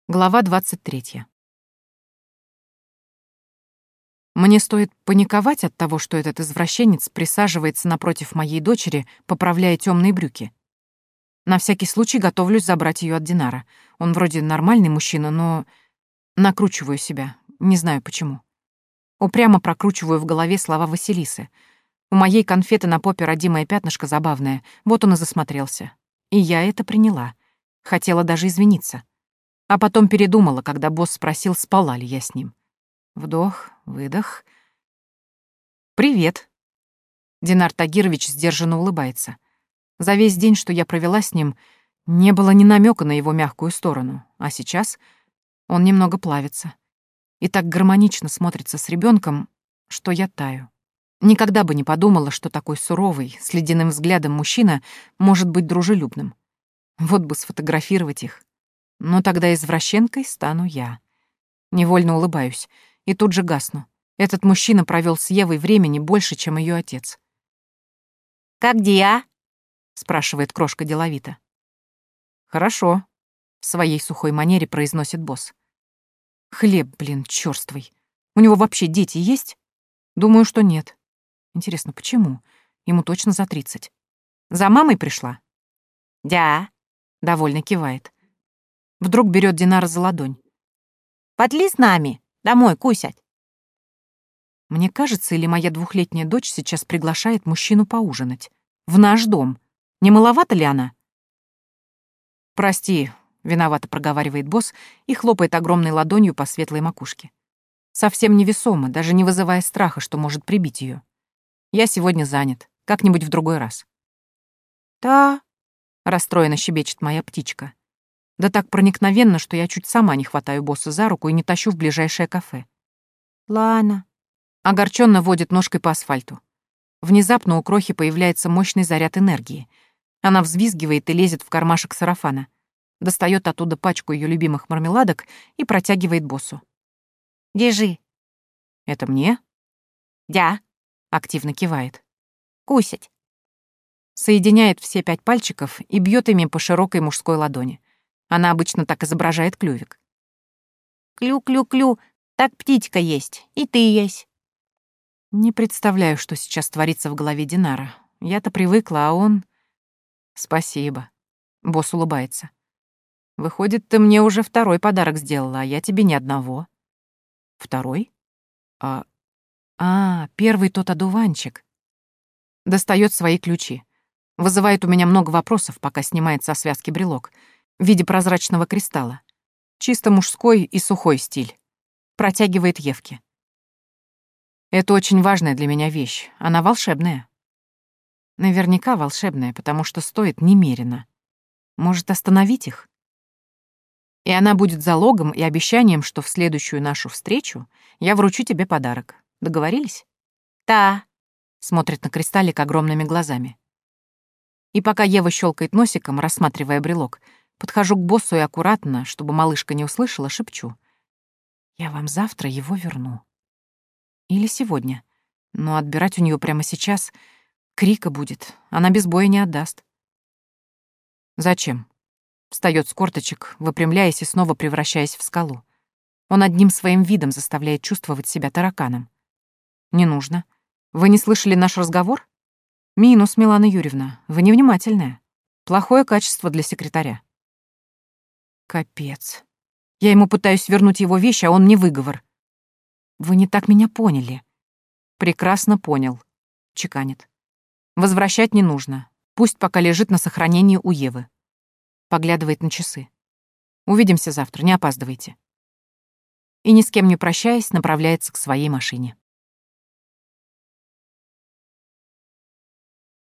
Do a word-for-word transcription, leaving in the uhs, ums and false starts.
Глава двадцать третья. Мне стоит паниковать от того, что этот извращенец присаживается напротив моей дочери, поправляя темные брюки. На всякий случай готовлюсь забрать ее от Динара. Он вроде нормальный мужчина, но накручиваю себя, не знаю почему. Упрямо прокручиваю в голове слова Василисы. У моей конфеты на попе родимое пятнышко забавное, вот он и засмотрелся. И я это приняла. Хотела даже извиниться. А потом передумала, когда босс спросил, спала ли я с ним. Вдох, выдох. «Привет». Динар Тагирович сдержанно улыбается. За весь день, что я провела с ним, не было ни намека на его мягкую сторону, а сейчас он немного плавится. И так гармонично смотрится с ребенком, что я таю. Никогда бы не подумала, что такой суровый, с ледяным взглядом мужчина может быть дружелюбным. Вот бы сфотографировать их. Но тогда извращенкой стану я. Невольно улыбаюсь и тут же гасну. Этот мужчина провел с Евой времени больше, чем ее отец. «Как дела?» — спрашивает крошка деловито. «Хорошо», — в своей сухой манере произносит босс. «Хлеб, блин, чёрствый. У него вообще дети есть? Думаю, что нет. Интересно, почему? Ему точно за тридцать. За мамой пришла?» «Да». Довольно кивает. Вдруг берет Динара за ладонь. «Пошли с нами, домой кусять». Мне кажется, или моя двухлетняя дочь сейчас приглашает мужчину поужинать. В наш дом. Не маловато ли она? «Прости», — виновато проговаривает босс и хлопает огромной ладонью по светлой макушке. Совсем невесомо, даже не вызывая страха, что может прибить ее. «Я сегодня занят. Как-нибудь в другой раз». «Да», — расстроенно щебечет моя птичка. Да так проникновенно, что я чуть сама не хватаю босса за руку и не тащу в ближайшее кафе. «Ладно». Огорченно водит ножкой по асфальту. Внезапно у крохи появляется мощный заряд энергии. Она взвизгивает и лезет в кармашек сарафана. Достает оттуда пачку ее любимых мармеладок и протягивает боссу. «Держи». «Это мне?» «Да». Активно кивает. «Кусять». Соединяет все пять пальчиков и бьет ими по широкой мужской ладони. Она обычно так изображает клювик. «Клю-клю-клю, так птичка есть, и ты есть». Не представляю, что сейчас творится в голове Динара. Я-то привыкла, а он... Спасибо. Босс улыбается. Выходит, ты мне уже второй подарок сделала, а я тебе ни одного. Второй? А... А, первый тот одуванчик. Достает свои ключи. Вызывает у меня много вопросов, пока снимает со связки брелок в виде прозрачного кристалла. Чисто мужской и сухой стиль. Протягивает Евке. Это очень важная для меня вещь. Она волшебная. Наверняка волшебная, потому что стоит немерено. Может, остановить их? И она будет залогом и обещанием, что в следующую нашу встречу я вручу тебе подарок. Договорились? «Да». Смотрит на кристаллик огромными глазами. И пока Ева щелкает носиком, рассматривая брелок, подхожу к боссу и аккуратно, чтобы малышка не услышала, шепчу. Я вам завтра его верну. Или сегодня. Но отбирать у нее прямо сейчас крика будет. Она без боя не отдаст. Зачем? Встает с корточек, выпрямляясь и снова превращаясь в скалу. Он одним своим видом заставляет чувствовать себя тараканом. Не нужно. Вы не слышали наш разговор? Минус, Милана Юрьевна. Вы невнимательная. Плохое качество для секретаря. Капец. Я ему пытаюсь вернуть его вещи, а он мне выговор. Вы не так меня поняли. Прекрасно понял. Чеканит. Возвращать не нужно. Пусть пока лежит на сохранении у Евы. Поглядывает на часы. Увидимся завтра, не опаздывайте. И ни с кем не прощаясь, направляется к своей машине.